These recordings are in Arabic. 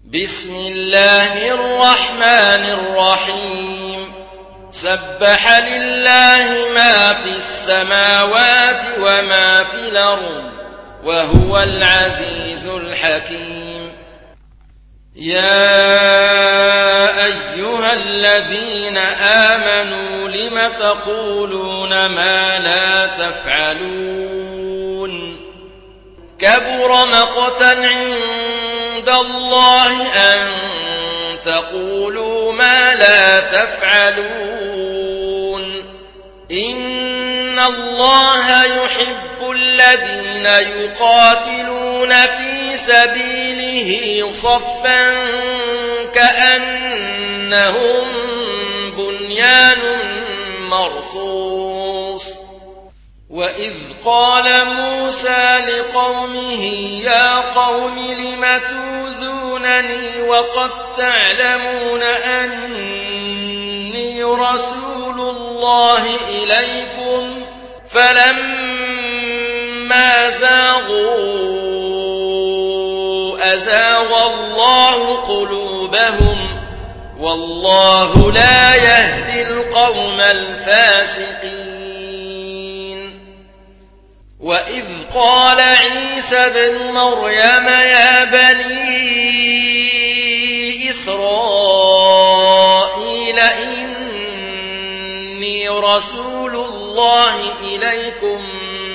بسم الله الرحمن الرحيم سبح لله ما في السماوات وما في الأرض وهو العزيز الحكيم يا أيها الذين آمنوا لم تقولون ما لا تفعلون كبر مقتا عند الله أن تقولوا ما لا تفعلون إن الله يحب الذين يقاتلون في سبيله صفا كأنهم بنيان مرصوص وإذ قال موسى لقومه يا قوم لم تؤذونني وقد تعلمون أني رسول الله إليكم فلما زاغوا أزاغ الله قلوبهم والله لا يهدي القوم الفاسقين وإذ قال عيسى ابن مريم يا بني إسرائيل إني رسول الله إليكم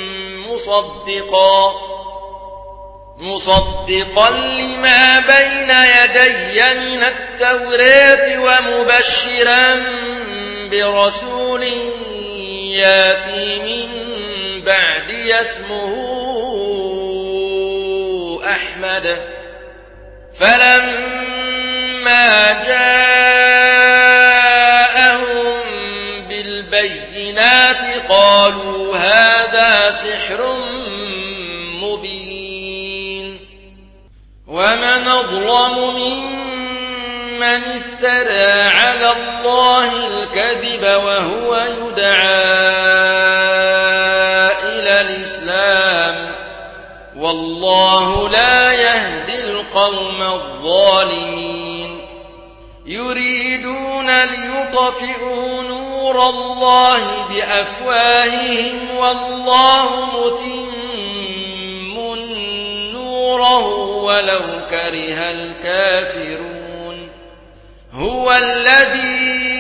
مصدقا لما بين يدي من التوراة ومبشرا برسول ياتي من بعدي اسمه أحمد فلما جاءهم بالبينات قالوا هذا سحر مبين ومن أظلم ممن افترى على الله الكذب وهو يدعى الإسلام والله لا يهدي القوم الظالمين يريدون ليطفئوا نور الله بأفواههم والله متم نوره ولو كره الكافرون هو الذي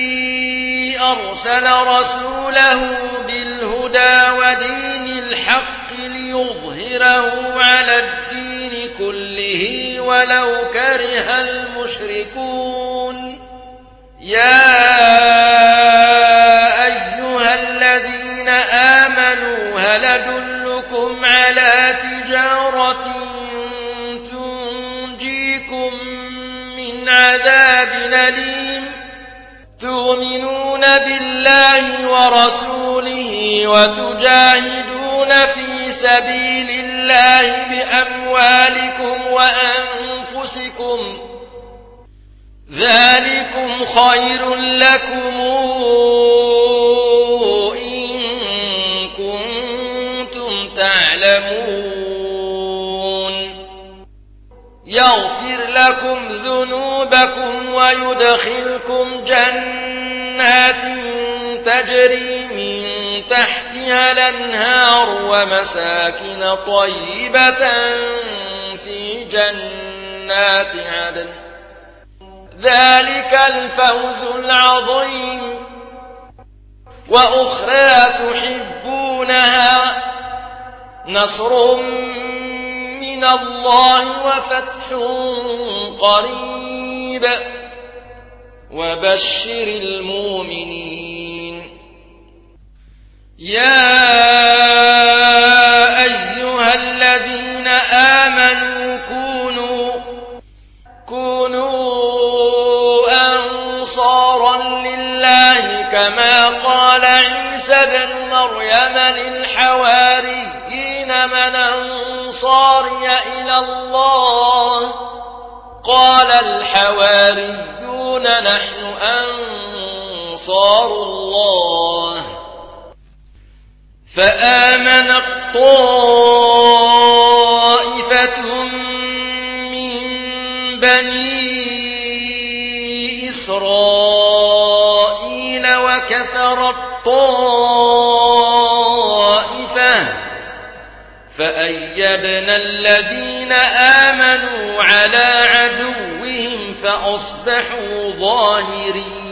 أرسل رسوله بالهدى ودين الحق ليظهره على الدين كله ولو كره المشركون يا أيها الذين آمنوا هل أدلكم على تجارة تنجيكم من عذاب أليم تؤمنون بالله ورسوله وتجاهدون في سبيل الله بأموالكم وأنفسكم ذلكم خير لكم إن كنتم تعلمون يغفر لكم ذنوبكم ويدخلكم جنات تجري من تحتها الأنهار ومساكن طيبة في جنات عدن ذلك الفوز العظيم وأخرى تحبونها نصر من الله وفتح قريب وبشر المؤمنين يا أيها الذين آمنوا كونوا أنصارا لله كما قال عيسى بن مريم للحواريين من أنصاري إلى الله قال الحواريون نحن أنصار الله فآمنت طائفة من بني إسرائيل وكفر الطائفة فأيدنا الذين آمنوا على عدوهم فأصبحوا ظاهرين